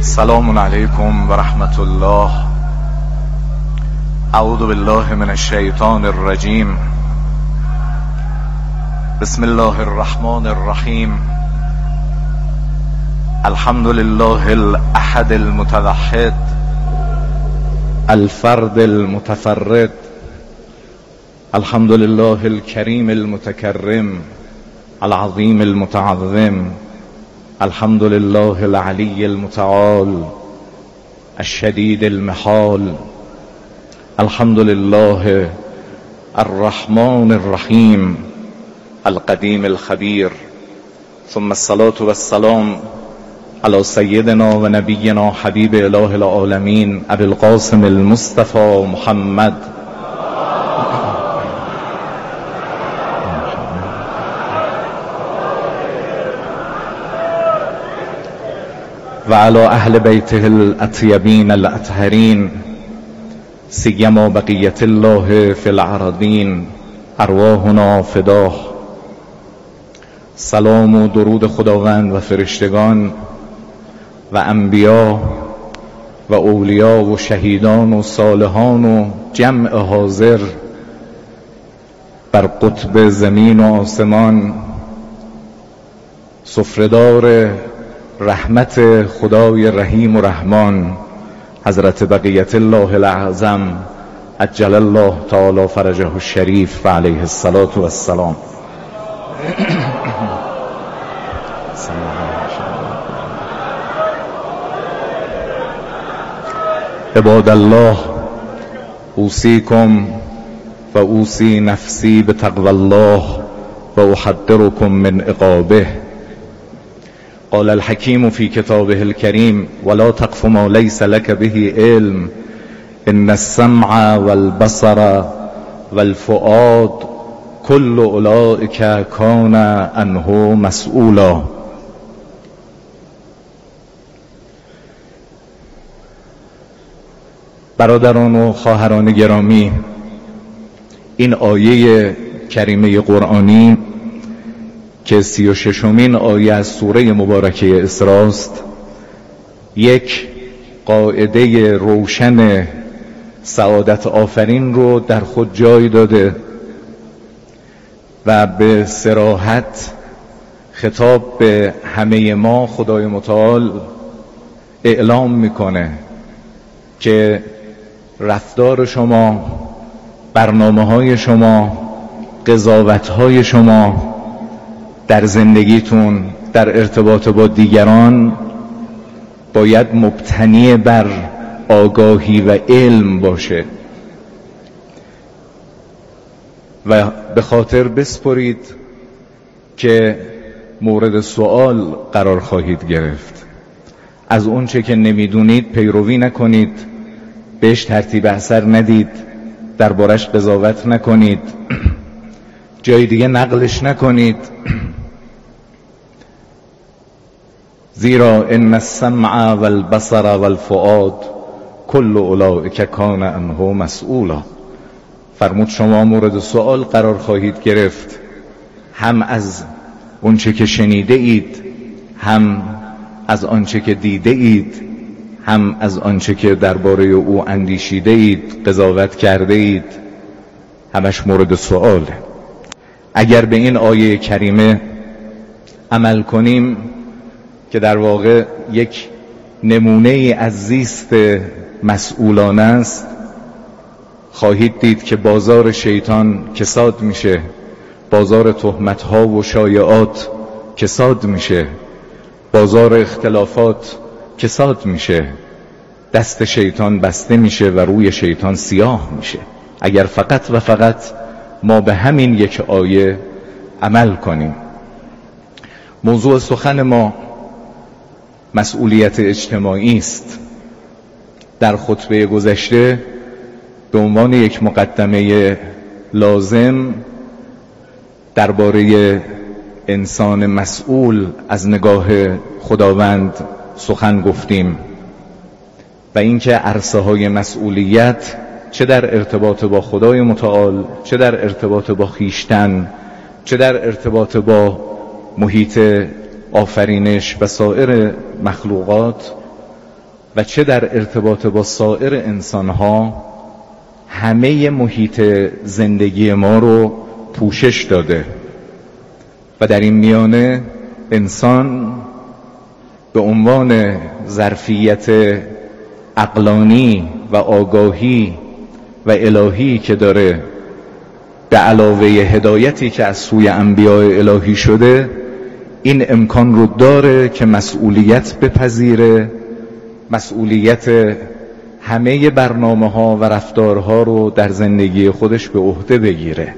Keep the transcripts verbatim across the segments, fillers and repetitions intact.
سلام علیکم و رحمت الله. اعوذ بالله من الشیطان الرجیم. بسم الله الرحمن الرحیم. الحمد لله الاحد المتوحد الفرد المتفرد. الحمد لله الكريم المتكرم العظيم المتعظم. الحمد لله العلي المتعال الشديد المحال. الحمد لله الرحمن الرحيم القديم الخبير. ثم الصلاة والسلام على سيدنا ونبينا حبيب إله العالمين أبي القاسم المصطفى محمد وعلى أهل بيته الأطيبين الأطهرين سيما بقية الله في العرضين ارواحنا فداه. سلام و درود خداوند و فرشتگان و انبیا و اولیا و شهیدان و صالحان و جمع حاضر بر قطب زمین و آسمان، سفره‌دار رحمت خدای رحیم و رحمان حضرت بقیت الله الاعظم عجل الله تعالی فرجه الشریف و علیه الصلاة والسلام. عباد الله، اوصیکم و اوصی نفسی بتقوی الله و احذرکم من عقابه. قال الحكيم في كتابه الكريم ولا تقف ما ليس لك به علم إن السمع والبصر والفؤاد كل أولئك كان عنه مسؤولا. برادران و خواهران گرامی، این آیه کریمه قرآنی که سی و ششمین آیه از سوره مبارکه اسراست، یک قاعده روشن سعادت آفرین رو در خود جای داده و به صراحت خطاب به همه ما خدای متعال اعلام میکنه که رفتار شما، برنامه های شما، قضاوت های شما در زندگیتون، در ارتباط با دیگران باید مبتنی بر آگاهی و علم باشه و به خاطر بسپرید که مورد سوال قرار خواهید گرفت. از اون چه که نمیدونید پیروی نکنید، بهش ترتیب اثر ندید، دربارش قضاوت نکنید، جای دیگه نقلش نکنید. زیرا ان السمع والبصر والفؤاد كل اولئک کان عنه مسئولا. فرمود شما مورد سوال قرار خواهید گرفت، هم از اونچه که شنیده اید، هم از آنچه که دیده اید، هم از آنچه که درباره او اندیشیده اید، قضاوت کرده اید، همش مورد سواله. اگر به این آیه کریمه عمل کنیم که در واقع یک نمونه از زیست مسئولانه است، خواهید دید که بازار شیطان کساد میشه، بازار تهمت‌ها و شایعات کساد میشه، بازار اختلافات کساد میشه، دست شیطان بسته میشه و روی شیطان سیاه میشه اگر فقط و فقط ما به همین یک آیه عمل کنیم. موضوع سخن ما مسئولیت اجتماعی است. در خطبه گذشته به عنوان یک مقدمه لازم درباره انسان مسئول از نگاه خداوند سخن گفتیم و اینکه عرصه های مسئولیت چه در ارتباط با خدای متعال، چه در ارتباط با خویشتن، چه در ارتباط با محیط آفرینش و سایر مخلوقات و چه در ارتباط با سایر انسانها همه محیط زندگی ما رو پوشش داده و در این میانه انسان به عنوان ظرفیت عقلانی و آگاهی و الهی که داره به علاوه هدایتی که از سوی انبیاء الهی شده این امکان رو داره که مسئولیت بپذیره، مسئولیت همه برنامه ها و رفتارها رو در زندگی خودش به عهده بگیره.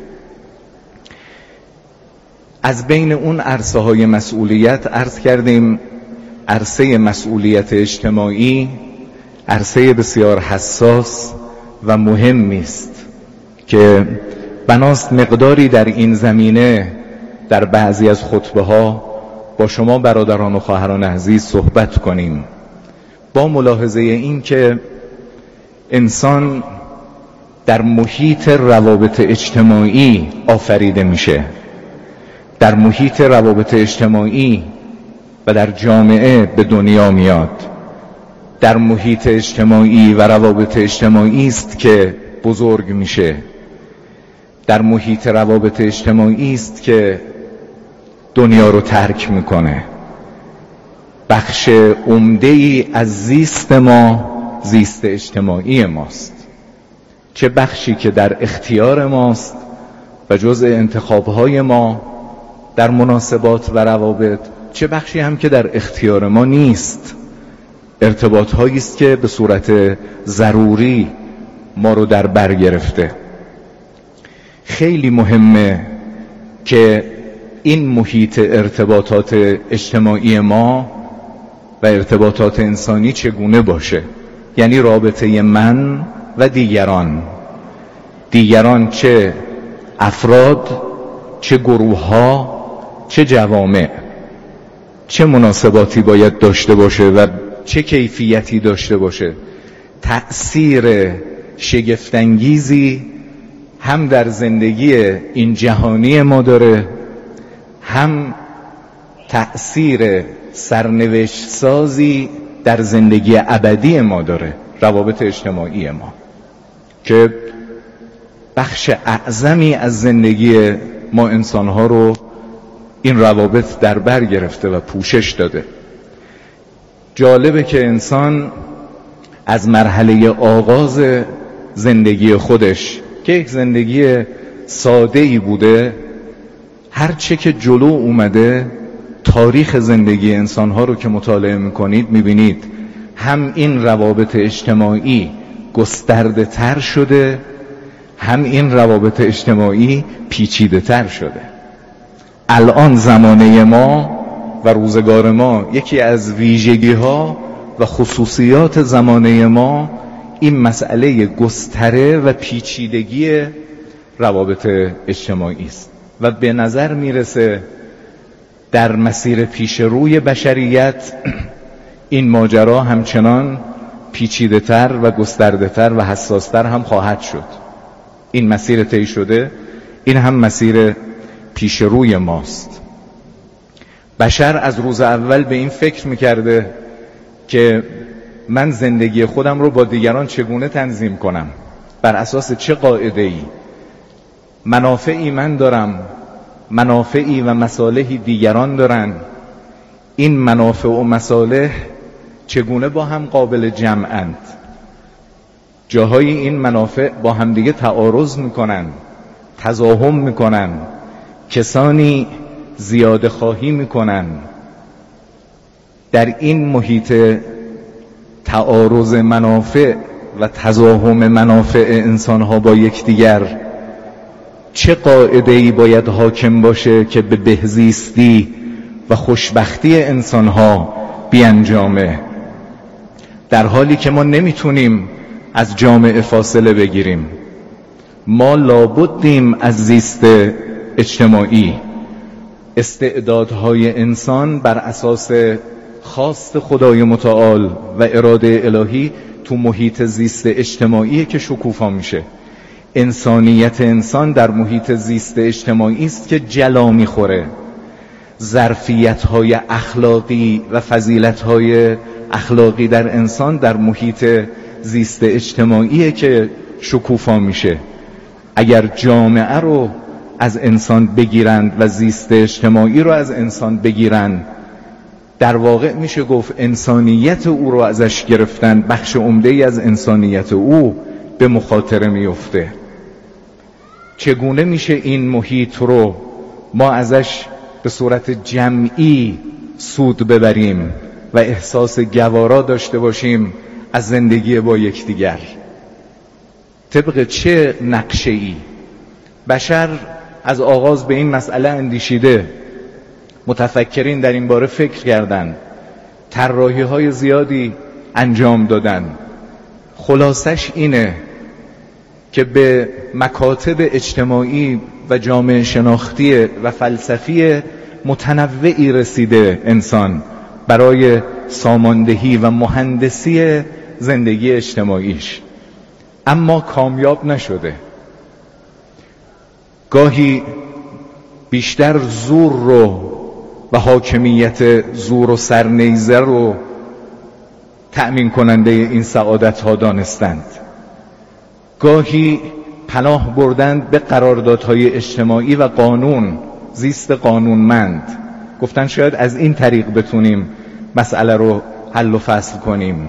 از بین اون عرصه های مسئولیت عرض کردیم عرصه مسئولیت اجتماعی عرصه بسیار حساس و مهمی است که بناست مقداری در این زمینه در بعضی از خطبه ها با شما برادران و خواهران عزیز صحبت کنیم، با ملاحظه این که انسان در محیط روابط اجتماعی آفریده میشه، در محیط روابط اجتماعی و در جامعه به دنیا میاد، در محیط اجتماعی و روابط اجتماعی است که بزرگ میشه، در محیط روابط اجتماعی است که دنیا رو ترک میکنه. بخش عمده‌ای از زیست ما زیست اجتماعی ماست، چه بخشی که در اختیار ماست و جزء انتخابهای ما در مناسبات و روابط، چه بخشی هم که در اختیار ما نیست. ارتباط هایی است که به صورت ضروری ما رو در بر گرفته. خیلی مهمه که این محیط ارتباطات اجتماعی ما و ارتباطات انسانی چگونه باشه، یعنی رابطه من و دیگران، دیگران چه افراد، چه گروه ها، چه جوامع، چه مناسباتی باید داشته باشه و چه کیفیتی داشته باشه. تأثیر شگفت‌انگیزی هم در زندگی این جهانی ما داره، هم تأثیر سرنوشت سازی در زندگی ابدی ما داره، روابط اجتماعی ما که بخش اعظمی از زندگی ما انسانها رو این روابط در بر گرفته و پوشش داده. جالبه که انسان از مرحله آغاز زندگی خودش که یک زندگی ساده‌ای بوده، هر چه که جلو اومده تاریخ زندگی انسانها رو که مطالعه میکنید میبینید هم این روابط اجتماعی گسترده تر شده، هم این روابط اجتماعی پیچیده تر شده. الان زمانه ما و روزگار ما یکی از ویژگی ها و خصوصیات زمانه ما این مسئله گستره و پیچیدگی روابط اجتماعی است و به نظر میرسه در مسیر پیش روی بشریت این ماجرا همچنان پیچیده تر و گسترده تر و حساس تر هم خواهد شد. این مسیر طی شده، این هم مسیر پیش روی ماست. بشر از روز اول به این فکر میکرده که من زندگی خودم رو با دیگران چگونه تنظیم کنم، بر اساس چه قاعده‌ای، منافعی من دارم، منافعی و مصالحی دیگران دارن، این منافع و مصالح چگونه با هم قابل جمعند، جاهای این منافع با همدیگه تعارض میکنن، تزاحم میکنن، کسانی زیاده خواهی میکنن. در این محیط تعارض منافع و تزاحم منافع انسانها با یکدیگر چه قاعده‌ای باید حاکم باشه که به بهزیستی و خوشبختی انسانها بیانجامه، در حالی که ما نمیتونیم از جامعه فاصله بگیریم. ما لابدیم از زیست اجتماعی. استعدادهای انسان بر اساس خواست خدای متعال و اراده الهی تو محیط زیست اجتماعی که شکوفا میشه. انسانیت انسان در محیط زیست اجتماعی است که جلا میخوره. ظرفیت‌های اخلاقی و فضیلت‌های اخلاقی در انسان در محیط زیست اجتماعیه که شکوفا میشه. اگر جامعه رو از انسان بگیرند و زیست اجتماعی رو از انسان بگیرند، در واقع میشه گفت انسانیت او رو ازش گرفتن، بخش عمده‌ای از انسانیت او به مخاطره میفته. چگونه میشه این محیط رو ما ازش به صورت جمعی سود ببریم و احساس گوارا داشته باشیم از زندگی با یکدیگر؟ طبق چه نقشه‌ای بشر از آغاز به این مسئله اندیشیده؟ متفکرین در این باره فکر کردند، طراحی‌های زیادی انجام دادن. خلاصش اینه که به مکاتب اجتماعی و جامعه شناختی و فلسفی متنوعی رسیده انسان برای ساماندهی و مهندسی زندگی اجتماعیش، اما کامیاب نشده. گاهی بیشتر زور رو و حاکمیت زور و سرنیزه رو تأمین کننده این سعادت ها دانستند، گاهی پناه بردند به قراردادهای اجتماعی و قانون، زیست قانونمند. گفتن شاید از این طریق بتونیم مسئله رو حل و فصل کنیم.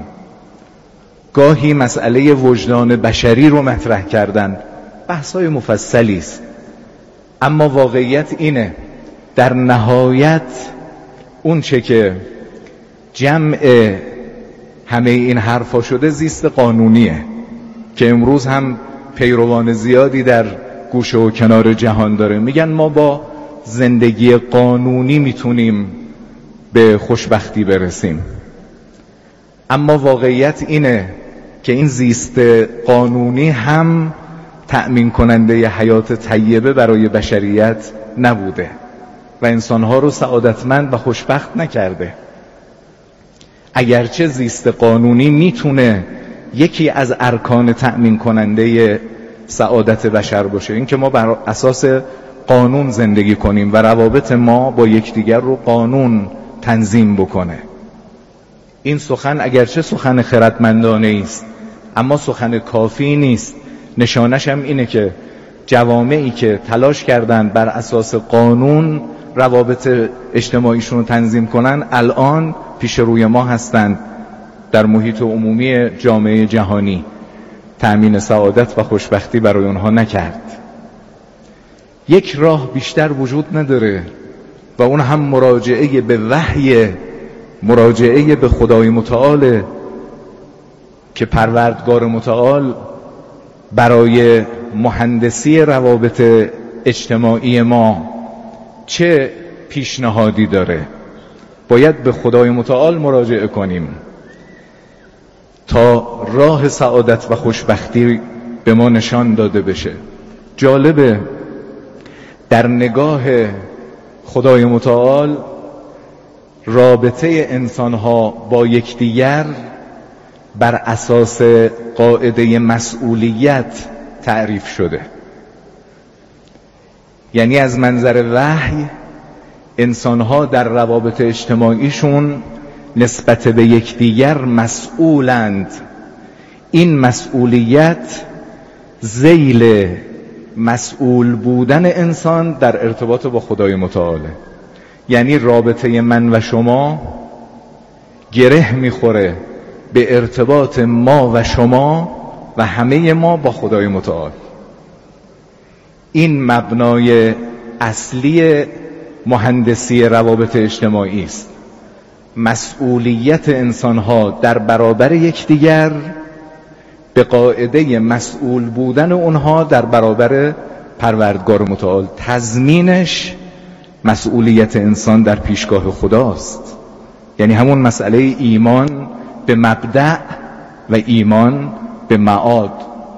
گاهی مسئله وجدان بشری رو مطرح کردند. بحث‌های مفصلی است، اما واقعیت اینه در نهایت اون چه که جمع همه این حرفا شده زیست قانونیه که امروز هم پیروان زیادی در گوشه و کنار جهان داره. میگن ما با زندگی قانونی میتونیم به خوشبختی برسیم، اما واقعیت اینه که این زیست قانونی هم تأمین کننده حیات طیبه برای بشریت نبوده و انسانها رو سعادتمند و خوشبخت نکرده. اگرچه زیست قانونی میتونه یکی از ارکان تأمین کننده سعادت بشر باشه، این که ما بر اساس قانون زندگی کنیم و روابط ما با یکدیگر رو قانون تنظیم بکنه. این سخن اگرچه سخن خردمندانه است، اما سخن کافی نیست. نشانش هم اینه که جوامعی که تلاش کردن بر اساس قانون روابط اجتماعیشون رو تنظیم کنن الان پیش روی ما هستند در محیط عمومی جامعه جهانی. تأمین سعادت و خوشبختی برای اونها نکرد. یک راه بیشتر وجود نداره و اون هم مراجعه به وحی، مراجعه به خدای متعال که پروردگار متعال برای مهندسی روابط اجتماعی ما چه پیشنهادی داره. باید به خدای متعال مراجعه کنیم تا راه سعادت و خوشبختی به ما نشان داده بشه. جالبه در نگاه خدای متعال رابطه انسانها با یکدیگر بر اساس قاعده مسئولیت تعریف شده. یعنی از منظر وحی انسانها در روابط اجتماعیشون نسبت به یکدیگر مسئولند. این مسئولیت ذیل مسئول بودن انسان در ارتباط با خدای متعاله. یعنی رابطه من و شما گره میخوره به ارتباط ما و شما و همه ما با خدای متعال. این مبنای اصلی مهندسی روابط اجتماعی است. مسئولیت انسانها در برابر یکدیگر به قاعده مسئول بودن اونها در برابر پروردگار متعال. تضمینش مسئولیت انسان در پیشگاه خداست. یعنی همون مسئله ایمان به مبدأ و ایمان به معاد.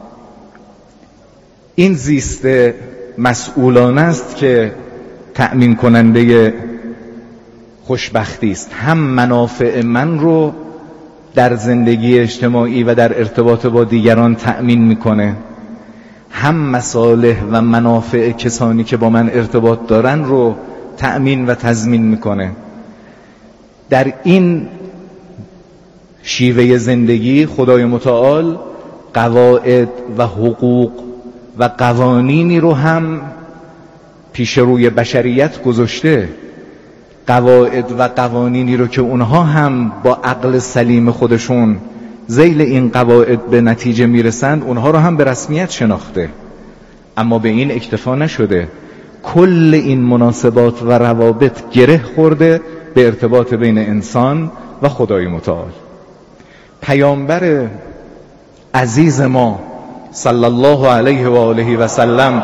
این زیست مسئولانه است که تأمین کننده خوشبختی است. هم منافع من رو در زندگی اجتماعی و در ارتباط با دیگران تأمین میکنه، هم مصالح و منافع کسانی که با من ارتباط دارن رو تأمین و تضمین میکنه. در این شیوه زندگی خدای متعال قواعد و حقوق و قوانینی رو هم پیش روی بشریت گذاشته، قواعد و قوانینی رو که اونها هم با عقل سلیم خودشون ذیل این قواعد به نتیجه میرسند، اونها رو هم به رسمیت شناخته. اما به این اکتفا نشده، کل این مناسبات و روابط گره خورده به ارتباط بین انسان و خدای متعال. پیامبر عزیز ما صلی الله علیه و آله و سلم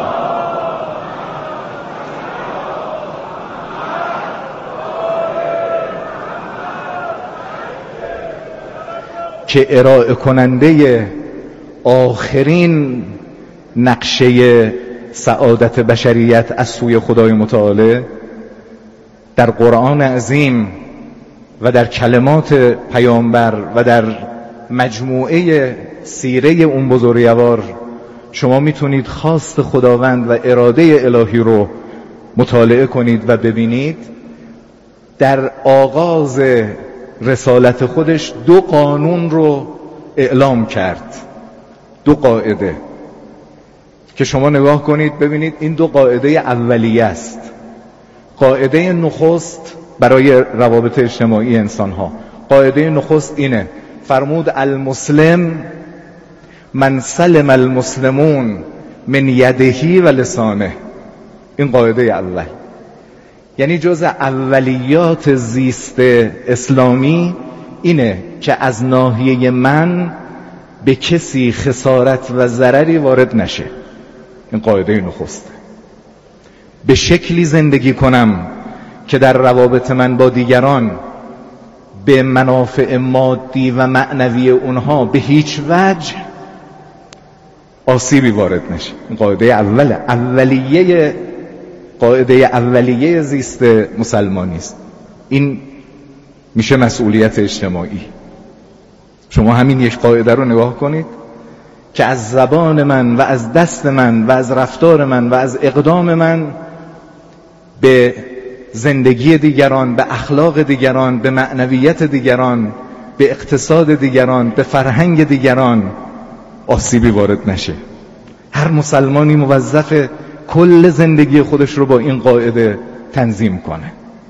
که ارائه کننده آخرین نقشه سعادت بشریت از سوی خدای متعال، در قرآن عظیم و در کلمات پیامبر و در مجموعه سیره اون بزرگوار شما میتونید خواست خداوند و اراده الهی رو مطالعه کنید و ببینید. در آغاز رسالت خودش دو قانون رو اعلام کرد، دو قاعده که شما نگاه کنید ببینید این دو قاعده اولیه است. قاعده نخست برای روابط اجتماعی انسان ها، قاعده نخست اینه، فرمود المسلم من سلم المسلمون من یدهی و لسانه. این قاعده اول، یعنی جز اولیات زیست اسلامی اینه که از ناحیه من به کسی خسارت و ضرری وارد نشه. این قاعده نخسته. به شکلی زندگی کنم که در روابط من با دیگران به منافع مادی و معنوی اونها به هیچ وجه آسیبی وارد نشه. این قاعده اوله، اولیه قاعده اولیه زیست مسلمانی است. این میشه مسئولیت اجتماعی. شما همین یک قاعده رو نگاه کنید که از زبان من و از دست من و از رفتار من و از اقدام من به زندگی دیگران، به اخلاق دیگران، به معنویت دیگران، به اقتصاد دیگران، به فرهنگ دیگران آسیبی وارد نشه. هر مسلمانی موظف کل زندگی خودش رو با این قاعده تنظیم کنه.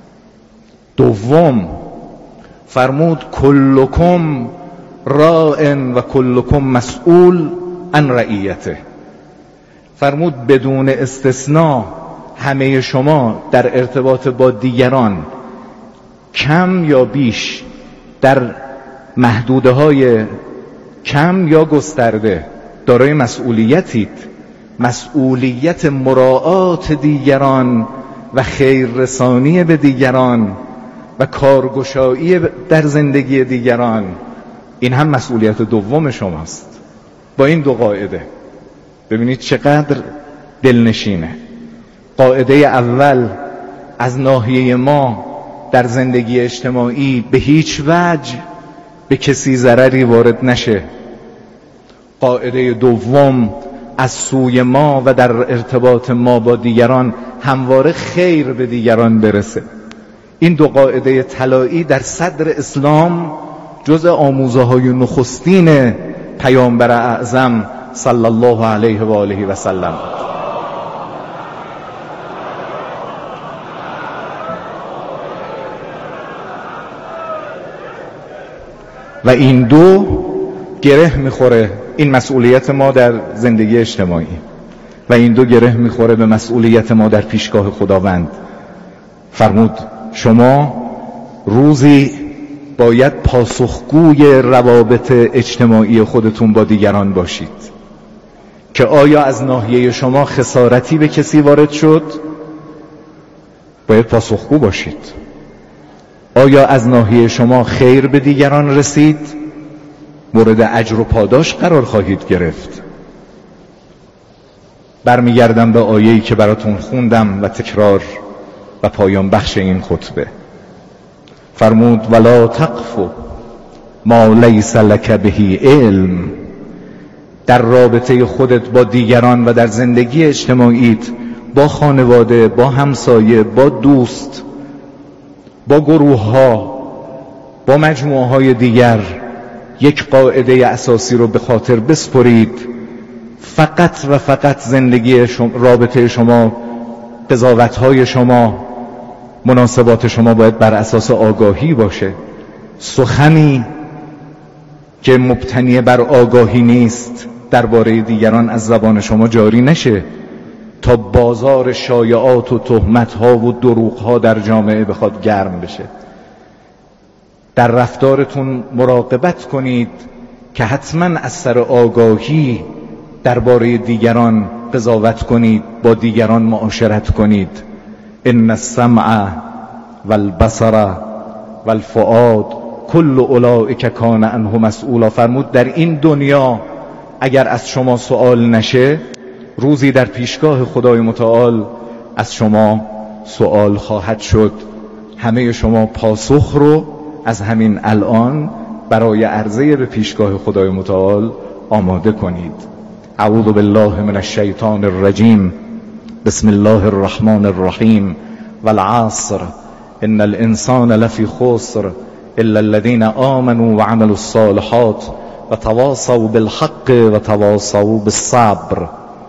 دوم فرمود کلکم راع و کلکم مسئول عن رعیته. فرمود بدون استثناء همه شما در ارتباط با دیگران کم یا بیش، در محدوده های کم یا گسترده دارای مسئولیتید. مسئولیت مراعات دیگران و خیررسانی به دیگران و کارگشایی در زندگی دیگران، این هم مسئولیت دوم شماست. با این دو قاعده ببینید چقدر دلنشینه. قاعده اول، از ناحیه ما در زندگی اجتماعی به هیچ وجه به کسی ضرری وارد نشه. قاعده دوم، از سوی ما و در ارتباط ما با دیگران همواره خیر به دیگران برسه. این دو قاعده طلایی در صدر اسلام جز آموزه های نخستین پیامبر اعظم صلی الله علیه و آله و سلم. و این دو گره میخوره، این مسئولیت ما در زندگی اجتماعی و این دو گره میخوره به مسئولیت ما در پیشگاه خداوند. فرمود شما روزی باید پاسخگوی روابط اجتماعی خودتون با دیگران باشید که آیا از ناحیه شما خسارتی به کسی وارد شد؟ باید پاسخگو باشید. آیا از ناحیه شما خیر به دیگران رسید؟ مورد اجر و پاداش قرار خواهید گرفت. برمیگردم به آیه‌ای که براتون خوندم و تکرار و پایان بخش این خطبه. فرمود ولا تقف ما لیس لک به علم. در رابطه خودت با دیگران و در زندگی اجتماعیت، با خانواده، با همسایه، با دوست، با گروه ها، با مجموعه های دیگر، یک قاعده اساسی رو به خاطر بسپرید: فقط و فقط زندگی شما، رابطه شما، قضاوت‌های شما، مناسبات شما باید بر اساس آگاهی باشه. سخنی که مبتنی بر آگاهی نیست درباره دیگران از زبان شما جاری نشه تا بازار شایعات و تهمت‌ها و دروغ‌ها در جامعه بخواد گرم بشه. در رفتارتون مراقبت کنید که حتما از سر آگاهی درباره دیگران قضاوت کنید، با دیگران معاشرت کنید. ان السمع والبصر والفؤاد کل اولئک کان عنه مسئولا. فرمود در این دنیا اگر از شما سوال نشه، روزی در پیشگاه خدای متعال از شما سوال خواهد شد. همه شما پاسخ رو از همین الان برای عرضه به پیشگاه خدای متعال آماده کنید. اعوذ بالله من الشیطان الرجیم. بسم الله الرحمن الرحیم. والعصر ان الانسان لفی خسر الا الذين آمنوا وعملوا الصالحات وتواصوا بالحق وتواصوا بالصبر.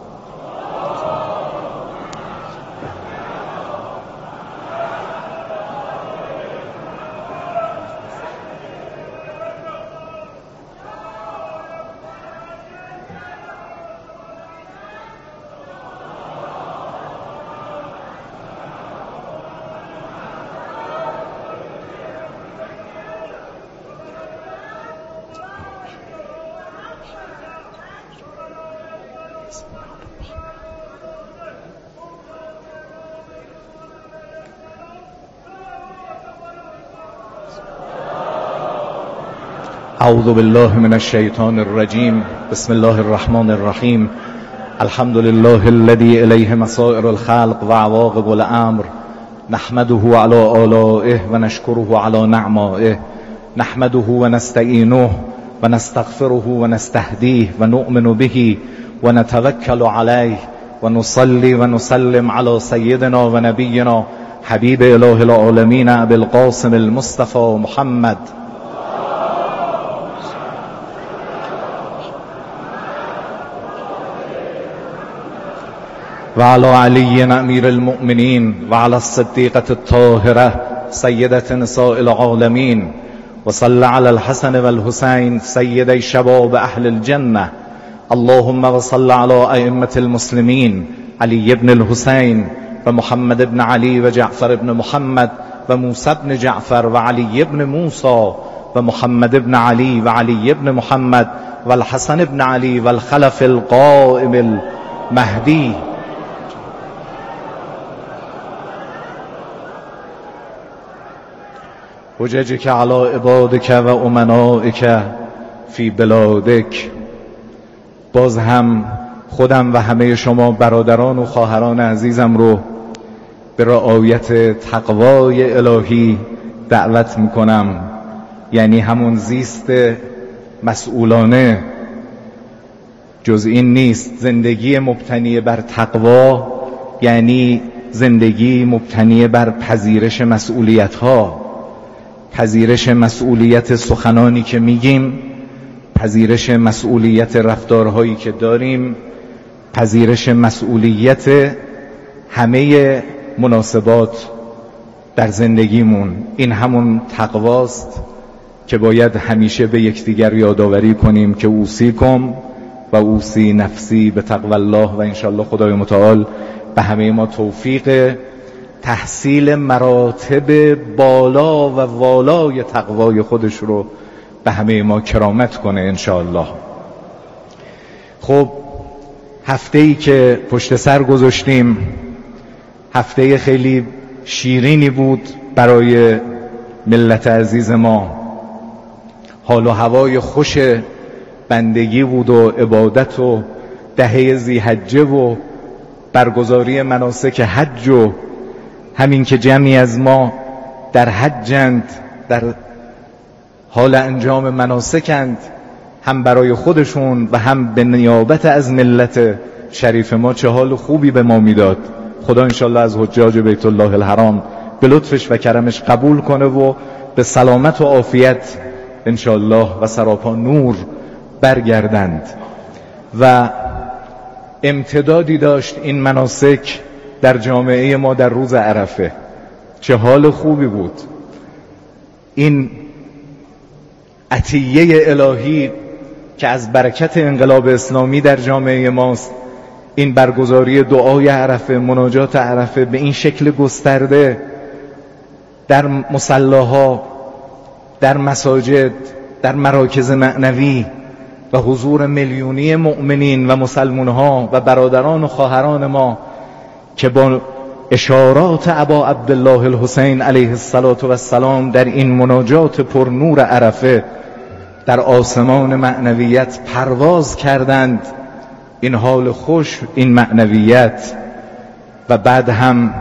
اعوذ بالله من الشیطان الرجیم. بسم الله الرحمن الرحیم. الحمد لله الذي الیه مصائر الخلق و عواقب الامر. نحمده على آلائه و نشکره على نعمائه. نحمده و نستعینه و نستغفره و نستهدیه و نؤمن به و نتوکل علیه و نصلی و نسلم على سیدنا و نبینا حبیب اله العالمین ابی القاسم المصطفى محمد و علی علی امیر المؤمنین و علی الصدیقة الطاهرة سیدة نساء العالمین و صلی علی الحسن و الحسین سیدی شباب اهل الجنة. اللهم و صلی علی ائمة المسلمین علی بن الحسین و محمد بن علی و جعفر بن محمد و موسی بن جعفر و علی بن موسی و محمد بن علی و علی بن محمد و الحسن بن علی و الخلف القائم المهدی. حججک علی عبادک و امنائک فی بلادک. باز هم خودم و همه شما برادران و خواهران عزیزم رو به رعایت تقوای الهی دعوت میکنم. یعنی همون زیست مسئولانه جز این نیست. زندگی مبتنی بر تقوا یعنی زندگی مبتنی بر پذیرش مسئولیت ها، پذیرش مسئولیت سخنانی که میگیم، پذیرش مسئولیت رفتارهایی که داریم، پذیرش مسئولیت همه مناسبات در زندگیمون. این همون تقواست که باید همیشه به یکدیگر یادآوری کنیم که اوصیکم و اوصی نفسی به تقوی الله. و انشاءالله خدای متعال به همه ما توفیق تحصیل مراتب بالا و والای تقوای خودش رو به همه ما کرامت کنه انشاءالله. خب هفته‌ای که پشت سر گذاشتیم هفته خیلی شیرینی بود برای ملت عزیز ما. حال و هوای خوش بندگی بود و عبادت و دهه ذی‌حجه و برگزاری مناسک حج و همین که جمعی از ما در حجند، در حال انجام مناسکند، هم برای خودشون و هم به نیابت از ملت شریف ما. چه حال خوبی به ما میداد. خدا انشالله از حجاج بیت الله الحرام به لطفش و کرمش قبول کنه و به سلامت و عافیت انشاءالله و سراپا نور برگردند. و امتدادی داشت این مناسک در جامعه ما در روز عرفه. چه حال خوبی بود. این عطیه الهی که از برکت انقلاب اسلامی در جامعه ماست، این برگزاری دعای عرفه، مناجات عرفه به این شکل گسترده در مصلاها، در مساجد، در مراکز معنوی و حضور میلیونی مؤمنین و مسلمانها و برادران و خواهران ما که با اشارات ابا عبدالله الحسین علیه السلام در این مناجات پر نور عرفه در آسمان معنویت پرواز کردند. این حال خوش، این معنویت. و بعد هم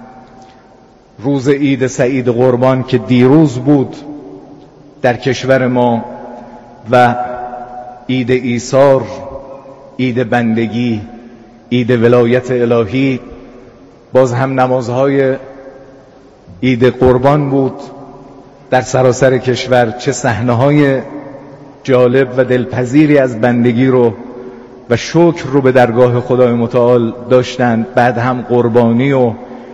روز عید سعید قربان که دیروز بود در کشور ما و عید ایثار، عید بندگی، عید ولایت الهی، باز هم نمازهای عید قربان بود در سراسر کشور. چه صحنه‌های جالب و دلپذیری از بندگی رو و شکر رو به درگاه خدای متعال داشتند. بعد هم قربانی و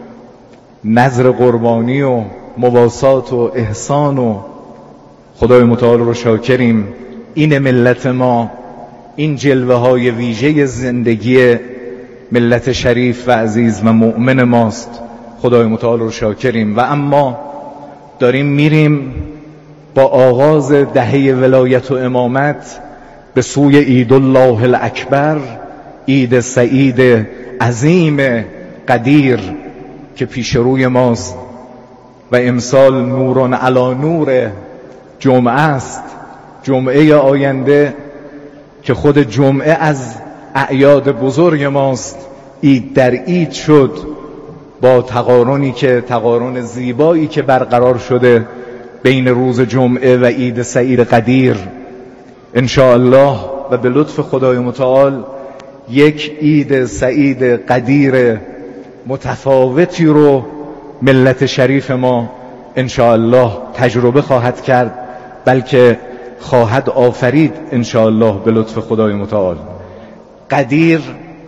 نذر قربانی و مواسات و احسان و خدای متعال رو شاکریم. این ملت ما، این جلوه های ویژه زندگی ملت شریف و عزیز و مؤمن ماست. خدای متعال رو شاکریم. و اما داریم میریم با آغاز دهه ولایت و امامت به سوی عید الله الاکبر، عید سعید عظیم قدیر که پیش روی ماست و امسال نوران علی نور جمعه است. جمعه آینده که خود جمعه از اعیاد بزرگ ماست، عید در عید شد با تقارنی که تقارن زیبایی که برقرار شده بین روز جمعه و عید سعید قدیر. انشاءالله و به لطف خدای متعال یک عید سعید قدیر متفاوتی رو ملت شریف ما انشاءالله تجربه خواهد کرد، بلکه خواهد آفرید انشاءالله به لطف خدای متعال. قدیر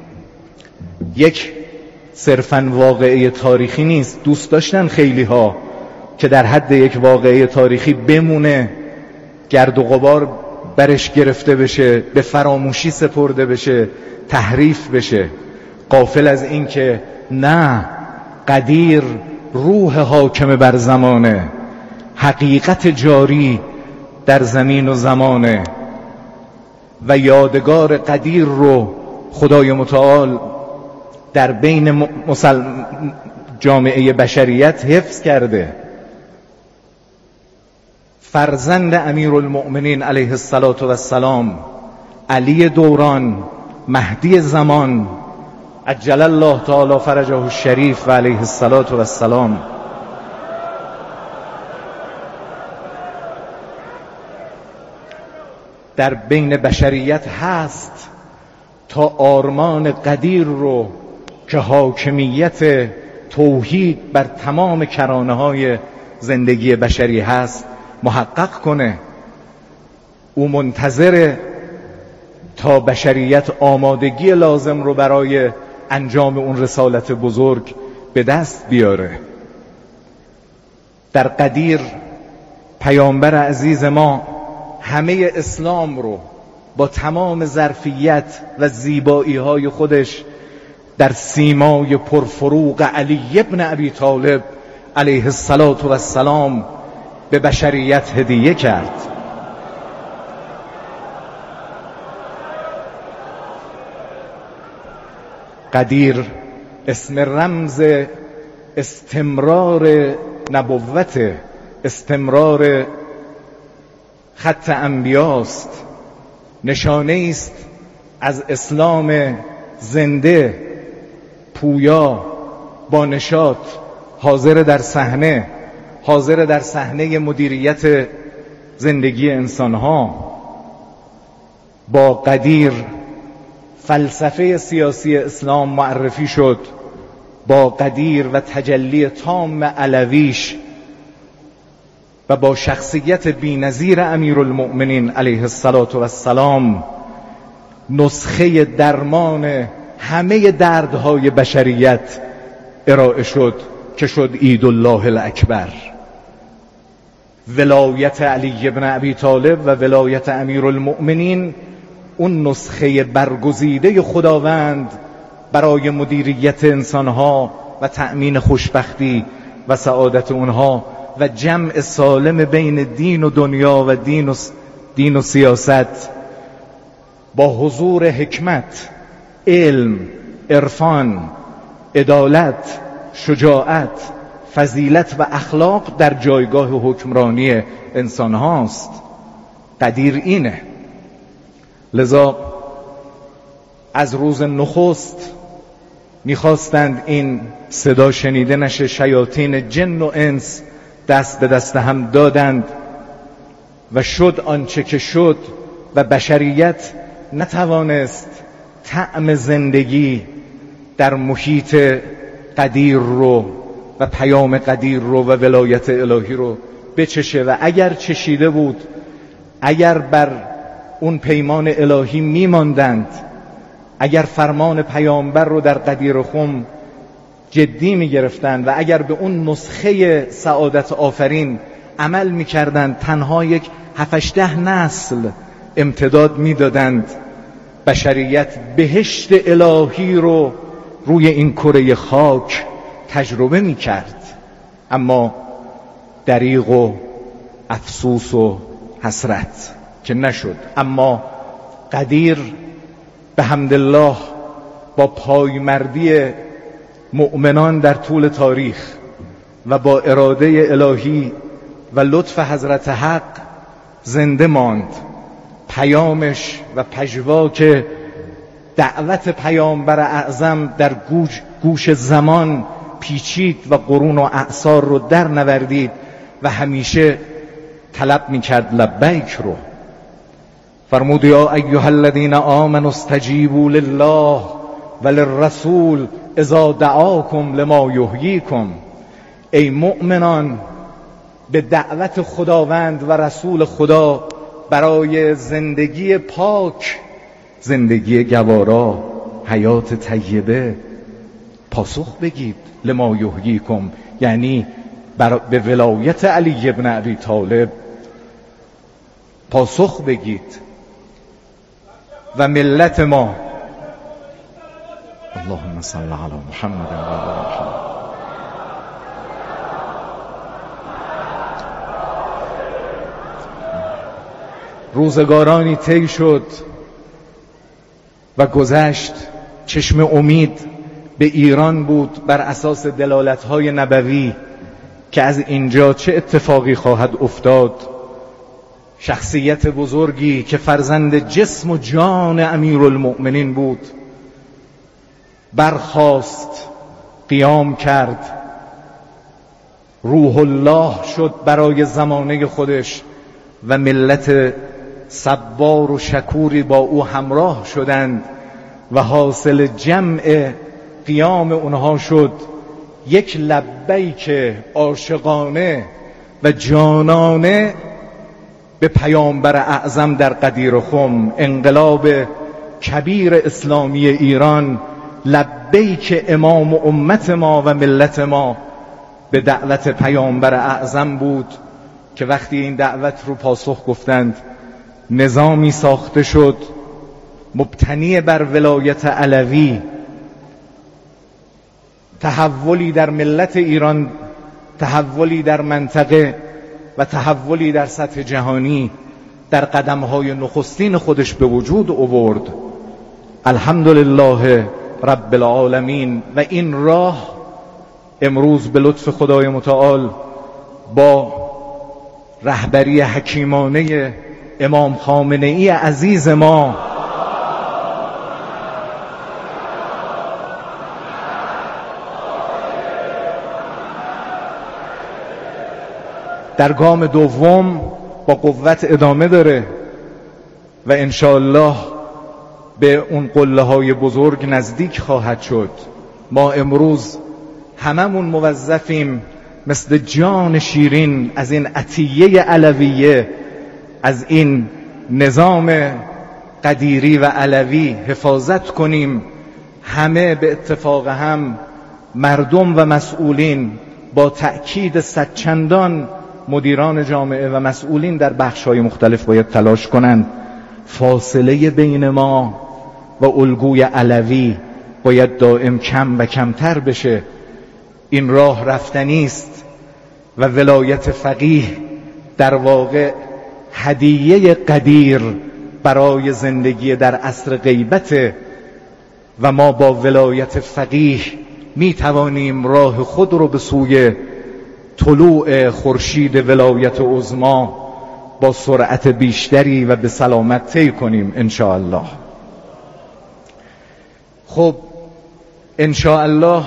یک صرفاً واقعه تاریخی نیست. دوست داشتن خیلی ها که در حد یک واقعه تاریخی بمونه، گرد و غبار برش گرفته بشه، به فراموشی سپرده بشه، تحریف بشه، غافل از این که نه، قدیر روح حاکم بر زمانه، حقیقت جاری در زمین و زمانه و یادگار قدیر رو خدای متعال در بین مسلم جامعه بشریت حفظ کرده. فرزند امیرالمؤمنین علیه السلام، علی دوران، مهدی زمان عجل الله تعالی فرجه الشریف و علیه السلام، در بین بشریت هست تا آرمان قدیر رو که حاکمیت توحید بر تمام کرانه های زندگی بشری هست محقق کنه. او منتظر تا بشریت آمادگی لازم رو برای انجام اون رسالت بزرگ به دست بیاره. در قدیر پیامبر عزیز ما همه اسلام رو با تمام ظرفیت و زیبایی های خودش در سیمای پرفروغ علی ابن ابی طالب علیه السلام به بشریت هدیه کرد. قدیر اسم رمز استمرار نبوت، استمرار خط انبیاست، نشانه است از اسلام زنده، پویا، با نشاط، حاضر در صحنه، حاضر در صحنه مدیریت زندگی انسانها. با قدیر فلسفه سیاسی اسلام معرفی شد، با قدیر و تجلی تام علویش و با شخصیت بی‌نظیر امیرالمؤمنین علیه السلام نسخه درمان همه دردهای بشریت ارائه شد که شد عید الله الاکبر. ولایت علی ابن ابی طالب و ولایت امیرالمؤمنین اون نسخه برگزیده خداوند برای مدیریت انسانها و تأمین خوشبختی و سعادت اونها و جمع سالم بین دین و دنیا و دین و, دین و سیاست با حضور حکمت، علم، عرفان، عدالت، شجاعت، فضیلت و اخلاق در جایگاه حکمرانی انسان هاست. قدیر اینه. لذا از روز نخست میخواستند این صدا شنیده نشه، شیاطین جن و انس دست به دست هم دادند و شد آنچه که شد و بشریت نتوانست طعم زندگی در محیط قدیر رو و پیام قدیر رو و ولایت الهی رو بچشه و اگر چشیده بود، اگر بر اون پیمان الهی میماندند، اگر فرمان پیامبر رو در قدیر خم جدی میگرفتند و اگر به اون نسخه سعادت آفرین عمل میکردند، تنها یک هفت ده نسل امتداد میدادند، بشریت بهشت الهی رو روی این کره خاک تجربه میکرد. اما دریغ و افسوس و حسرت که نشد. اما قدیر به حمدالله با پایمردی مؤمنان در طول تاریخ و با اراده الهی و لطف حضرت حق زنده ماند. پیامش و پژواک دعوت پیامبر اعظم در گوش, گوش زمان پیچید و قرون و اعصار رو در نوردید و همیشه طلب میکرد لبیک رو. فرمود یا ایها الذین آمنوا استجیبوا لله وللرسول اذا دعاکم لما یحییکم. ای مؤمنان، به دعوت خداوند و رسول خدا برای زندگی پاک، زندگی گوارا، حیات طیبه پاسخ بگید. لما یحییکم یعنی به ولایت علی ابن ابی طالب پاسخ بگید. و ملت ما، اللهم صل علی محمد و آل محمد. روزگارانی طی شد و گذشت، چشم امید به ایران بود بر اساس دلالت‌های نبوی که از اینجا چه اتفاقی خواهد افتاد. شخصیت بزرگی که فرزند جسم و جان امیرالمؤمنین بود برخاست، قیام کرد، روح الله شد برای زمانه خودش و ملت صبار و شکوری با او همراه شدند و حاصل جمع قیام اونها شد یک لبیک عاشقانه و جانانه به پیامبر اعظم در قدیر خم. انقلاب کبیر اسلامی ایران لبیک امام و امت ما و ملت ما به دعوت پیامبر اعظم بود که وقتی این دعوت رو پاسخ گفتند، نظامی ساخته شد مبتنی بر ولایت علوی، تحولی در ملت ایران، تحولی در منطقه و تحولی در سطح جهانی در قدمهای نخستین خودش به وجود آورد. الحمدلله رب العالمین. و این راه امروز به لطف خدای متعال با رهبری حکیمانه امام خامنه‌ای عزیز ما در گام دوم با قوت ادامه داره و انشاءالله به اون قله های بزرگ نزدیک خواهد شد. ما امروز هممون موظفیم مثل جان شیرین از این عطیه علویه، از این نظام قدیری و علوی حفاظت کنیم. همه به اتفاق هم، مردم و مسئولین، با تأکید صدچندان مدیران جامعه و مسئولین در بخش‌های مختلف باید تلاش کنند. فاصله بین ما و الگوی علوی باید دائم کم و کمتر بشه. این راه رفتنی است و ولایت فقیه در واقع هدیه قدیر برای زندگی در عصر غیبت و ما با ولایت فقیه می توانیم راه خود رو به سوی طلوع خورشید ولایت عظمی با سرعت بیشتری و به سلامت طی کنیم ان شاء الله. خب ان شاء الله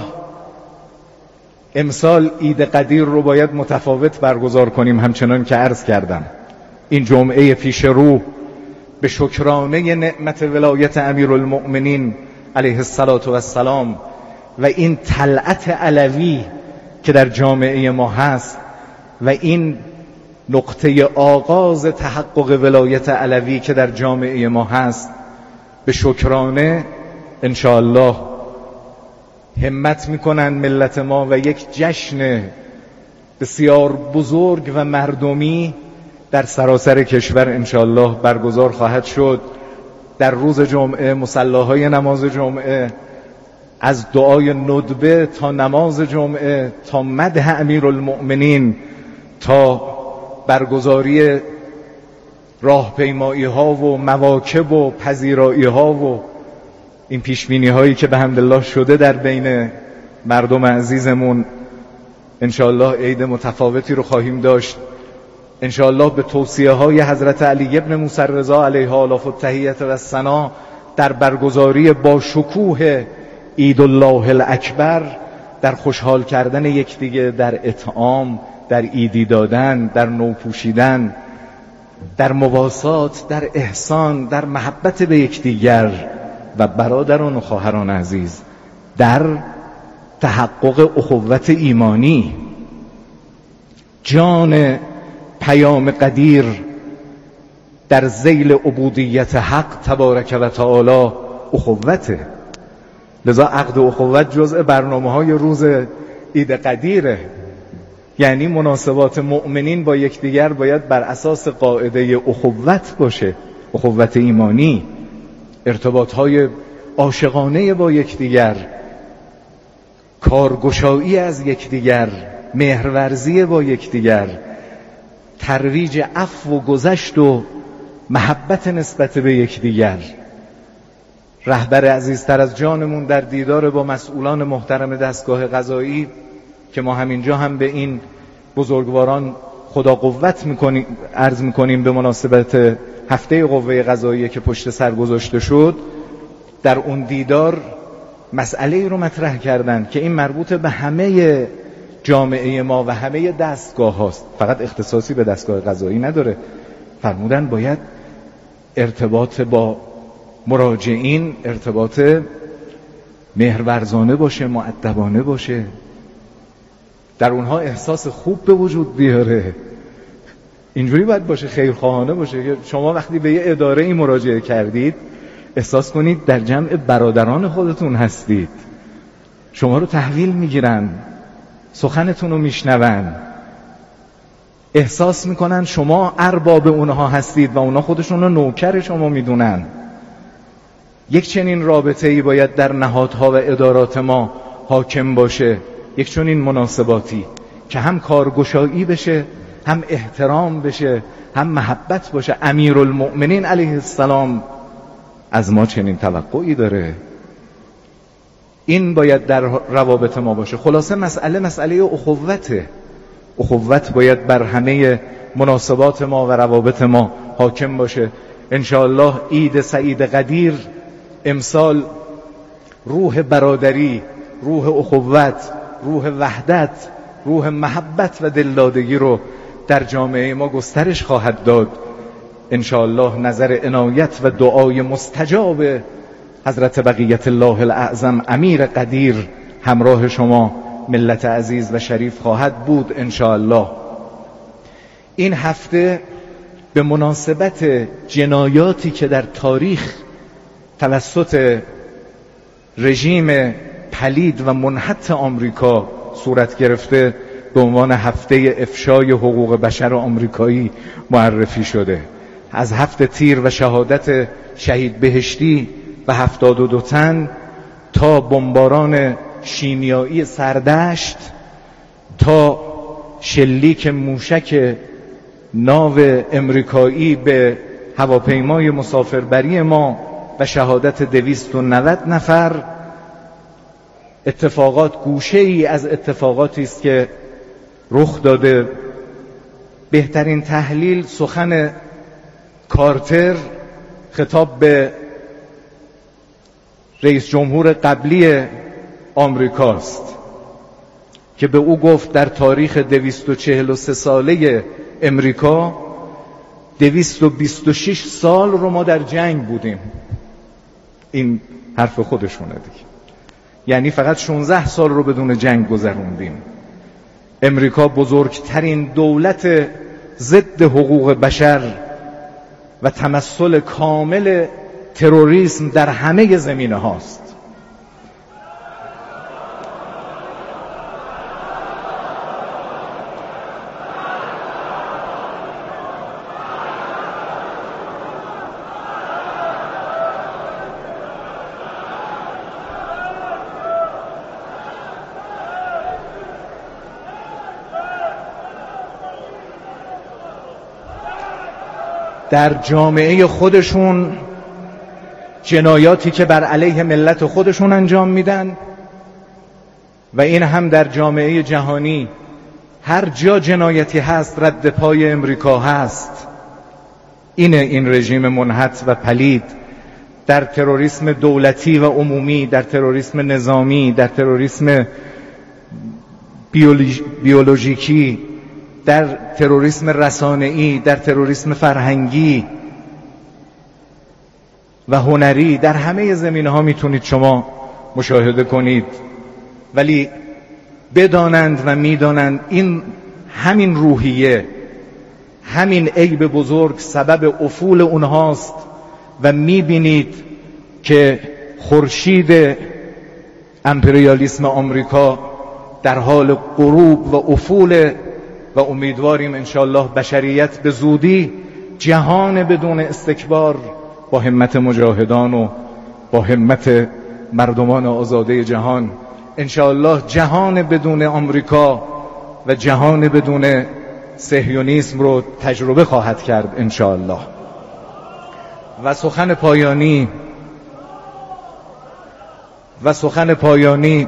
امسال عید قدیر رو باید متفاوت برگزار کنیم. همچنان که عرض کردم، این جمعه پیش رو به شکرانه نعمت ولایت امیرالمؤمنین علیه السلام و این طلعت علوی که در جامعه ما هست و این نقطه آغاز تحقق ولایت علوی که در جامعه ما هست، به شکرانه انشاءالله همت میکنن ملت ما و یک جشن بسیار بزرگ و مردمی در سراسر کشور انشاءالله برگزار خواهد شد. در روز جمعه مصلاهای نماز جمعه، از دعای ندبه تا نماز جمعه تا مدح امیرالمؤمنین تا برگزاری راهپیمایی ها و مواکب و پذیرایی ها و این پیشبینی هایی که به حمدالله شده در بین مردم عزیزمون، انشاءالله عید متفاوتی رو خواهیم داشت. انشاءالله به توصیه های حضرت علی ابن موسی رضا علیه آلاف التحیة و الثنا در برگزاری با شکوه عید الله الاکبر، در خوشحال کردن یکدیگه، در اطعام، در عیدی دادن، در نو پوشیدن، در مواسات، در احسان، در محبت به یکدیگر و برادران و خواهران عزیز، در تحقق اخوت ایمانی. جان پیام قدیر در ذیل عبودیت حق تبارک و تعالی اخوته. لذا عقد اخوت جزء برنامه های روز عید قدیره. یعنی مناسبات مؤمنین با یکدیگر باید بر اساس قاعده اخوت باشه، اخوت ایمانی، ارتباط های عاشقانه با یکدیگر، کارگشایی از یکدیگر، مهرورزی با یکدیگر، ترویج عفو و گذشت و محبت نسبت به یکدیگر. رهبر عزیزتر از جانمون در دیدار با مسئولان محترم دستگاه قضایی که ما همینجا هم به این بزرگواران خدا قوت میکنیم عرض میکنیم به مناسبت هفته قوه قضاییه که پشت سر گذاشته شد، در اون دیدار مسئله رو مطرح کردن که این مربوط به همه جامعه ما و همه دستگاه هاست، فقط اختصاصی به دستگاه قضایی نداره. فرمودن باید ارتباط با مراجعین ارتباط مهرورزانه باشه، مؤدبانه باشه، در اونها احساس خوب به وجود بیاره. اینجوری باید باشه، خیرخواهانه باشه که شما وقتی به یه اداره ای مراجعه کردید احساس کنید در جمع برادران خودتون هستید، شما رو تحویل میگیرن، سخنتون رو میشنون، احساس میکنن شما ارباب اونها هستید و اونها خودشون رو نوکر شما میدونن. یک چنین رابطه ای باید در نهادها و ادارات ما حاکم باشه، یک چنین مناسباتی که هم کارگشایی بشه، هم احترام بشه، هم محبت باشه. امیرالمؤمنین علیه السلام از ما چنین توقعی داره. این باید در روابط ما باشه. خلاصه مسئله مسئله اخوته. اخوت باید بر همه مناسبات ما و روابط ما حاکم باشه. انشاءالله عید سعید قدیر امسال روح برادری، روح اخوت، روح وحدت، روح محبت و دلدادگی رو در جامعه ما گسترش خواهد داد. انشاءالله نظر عنایت و دعای مستجاب حضرت بقیت الله الاعظم امیر قدیر همراه شما ملت عزیز و شریف خواهد بود انشاءالله. این هفته به مناسبت جنایاتی که در تاریخ توسط رژیم پلید و منحط آمریکا صورت گرفته به عنوان هفته افشای حقوق بشر آمریکایی معرفی شده. از هفته تیر و شهادت شهید بهشتی و هفتاد و دو تن تا بمباران شیمیایی سردشت تا شلیک موشک ناو امریکایی به هواپیمای مسافربری ما و شهادت دویست و نود نفر، اتفاقات گوشه ای از اتفاقاتی است که رخ داده. بهترین تحلیل سخن کارتر خطاب به رئیس جمهور قبلی آمریکاست که به او گفت در تاریخ دویست و چهل و سه ساله امریکا دویست و بیست و شش سال رو ما در جنگ بودیم. این حرف خودشونه دیگه، یعنی فقط شانزده سال رو بدون جنگ گذروندیم. امریکا بزرگترین دولت ضد حقوق بشر و تمثل کامل تروریسم در همه زمینه هاست. در جامعه خودشون جنایاتی که بر علیه ملت خودشون انجام میدن و این هم در جامعه جهانی هر جا جنایتی هست رد پای امریکا هست. اینه این رژیم منحط و پلید در تروریسم دولتی و عمومی، در تروریسم نظامی، در تروریسم بیولوژیکی، در تروریسم رسانه‌ای، در تروریسم فرهنگی و هنری، در همه زمینه‌ها میتونید شما مشاهده کنید. ولی بدانند و میدانند این همین روحیه، همین عیب بزرگ سبب افول اونهاست و میبینید که خورشید امپریالیسم آمریکا در حال غروب و افول و امیدواریم انشاءالله بشریت به زودی جهان بدون استکبار با همت مجاهدان و با همت مردمان آزاده جهان انشاءالله جهان بدون آمریکا و جهان بدون صهیونیسم رو تجربه خواهد کرد انشاءالله. و سخن پایانی و سخن پایانی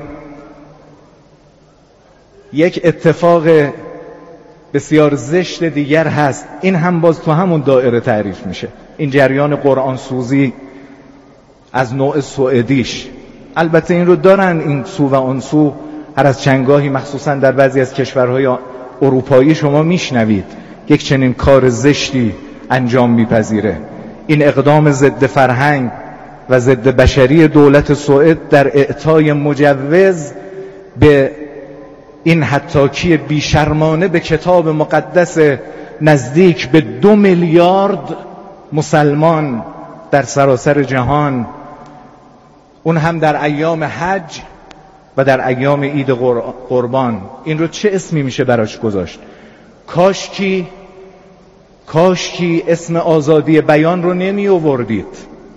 یک اتفاق بسیار زشت دیگر هست. این هم باز تو همون دایره تعریف میشه، این جریان قرآن سوزی از نوع سوئدیش. البته این رو دارن این سو و آن سو، هر از چندگاهی مخصوصا در بعضی از کشورهای اروپایی شما میشنوید یک چنین کار زشتی انجام میپذیره. این اقدام ضد فرهنگ و ضد بشری دولت سوئد در اعطای مجوز به این حطاکی بیشرمانه به کتاب مقدس نزدیک به دو میلیارد مسلمان در سراسر جهان، اون هم در ایام حج و در ایام عید قربان. این رو چه اسمی میشه براش گذاشت؟ کاشکی کاشکی اسم آزادی بیان رو نمی آوردید.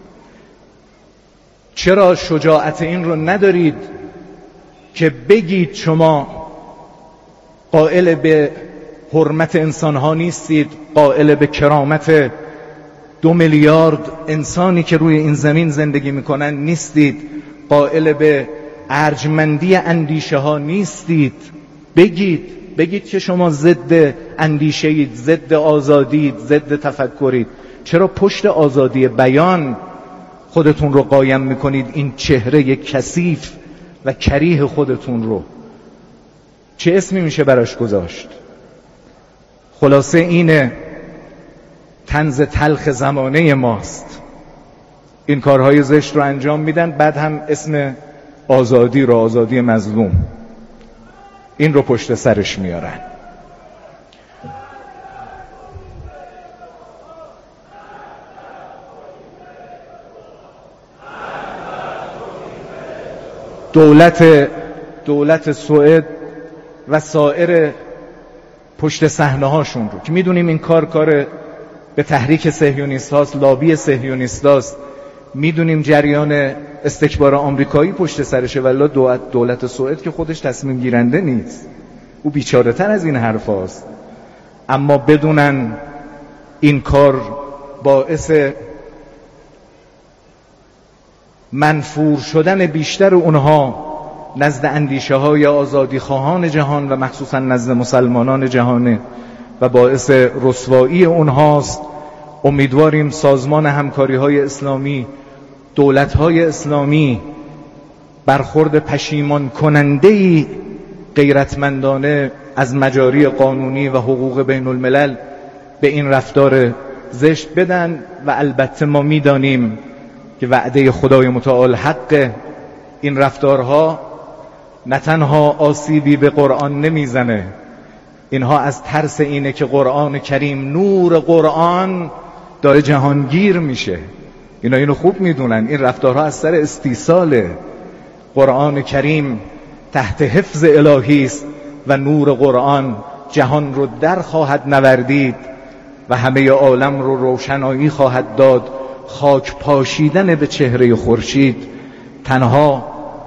چرا شجاعت این رو ندارید که بگید شما قائل به حرمت انسانها نیستید، قائل به کرامت دو میلیارد انسانی که روی این زمین زندگی میکنن نیستید، قائل به ارجمندی اندیشه ها نیستید. بگید بگید که شما ضد اندیشه اید، ضد آزادید، ضد تفکرید. چرا پشت آزادی بیان خودتون رو قایم میکنید؟ این چهره کثیف و کریه خودتون رو چه اسمی میشه براش گذاشت؟ خلاصه اینه طنز تلخ زمانه ماست. این کارهای زشت رو انجام میدن، بعد هم اسم آزادی رو، آزادی مظلوم. این رو پشت سرش میارن. دولت دولت سوئد و سایر پشت صحنه هاشون رو که میدونیم این کار کار به تحریک صهیونیست هاست، لابی صهیونیست هاست، میدونیم جریان استکبار آمریکایی پشت سرشه، ولی دولت سوئد که خودش تصمیم گیرنده نیست، او بیچاره تر از این حرف هاست. اما بدونن این کار باعث منفور شدن بیشتر اونها نزد اندیشه های آزادی خواهان جهان و مخصوصا نزد مسلمانان جهانه و باعث رسوایی اونهاست. امیدواریم سازمان همکاری های اسلامی، دولت های اسلامی برخورد پشیمان کننده‌ای غیرتمندانه از مجاری قانونی و حقوق بین الملل به این رفتار زشت بدن و البته ما میدانیم که وعده خدای متعال حق. این رفتارها نه تنها آسیبی به قرآن نمیزنه، اینها از ترس اینه که قرآن کریم، نور قرآن داره جهانگیر میشه. اینا اینو خوب میدونن. این رفتارها از سر استیصاله. قرآن کریم تحت حفظ الهی است و نور قرآن جهان رو در خواهد نوردید و همه عالم رو روشنایی خواهد داد. خاک پاشیدن به چهره خورشید تنها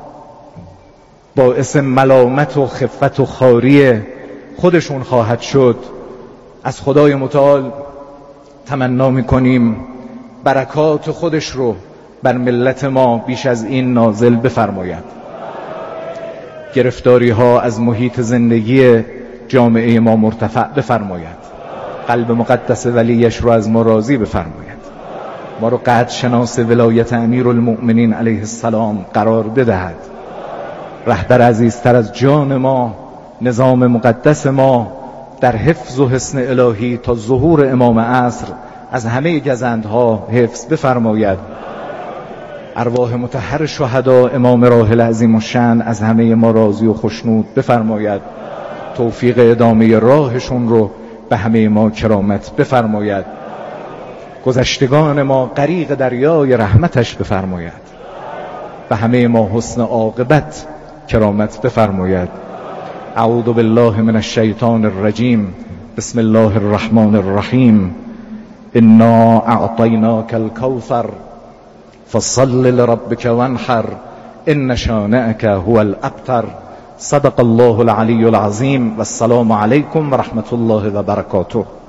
باعث ملامت و خفت و خواری خودشون خواهد شد. از خدای متعال تمنا میکنیم برکات خودش رو بر ملت ما بیش از این نازل بفرماید. گرفتاری ها از محیط زندگی جامعه ما مرتفع بفرماید. قلب مقدس ولیش رو از ما راضی بفرماید. ما رو قدر شناس ولایت امیرالمؤمنین علیه السلام قرار بدهد. رهبر عزیزتر از جان ما، نظام مقدس ما در حفظ و حسن الهی تا ظهور امام عصر از همه گزندها حفظ بفرماید. ارواح مطهر شهدا امام راحل عظیم الشأن از همه ما راضی و خوشنود بفرماید. توفیق ادامه راهشون رو به همه ما کرامت بفرماید. گذشتگان ما غریق دریای رحمتش بفرماید. به همه ما حسن عاقبت کرامت بفرماید. اعوذ بالله من الشیطان الرجیم. بسم الله الرحمن الرحیم. انا اعطیناک الکوثر فصل لربک وانحر ان شانئک هو الابتر. صدق الله العلی العظیم و السلام علیکم و رحمت الله و برکاته.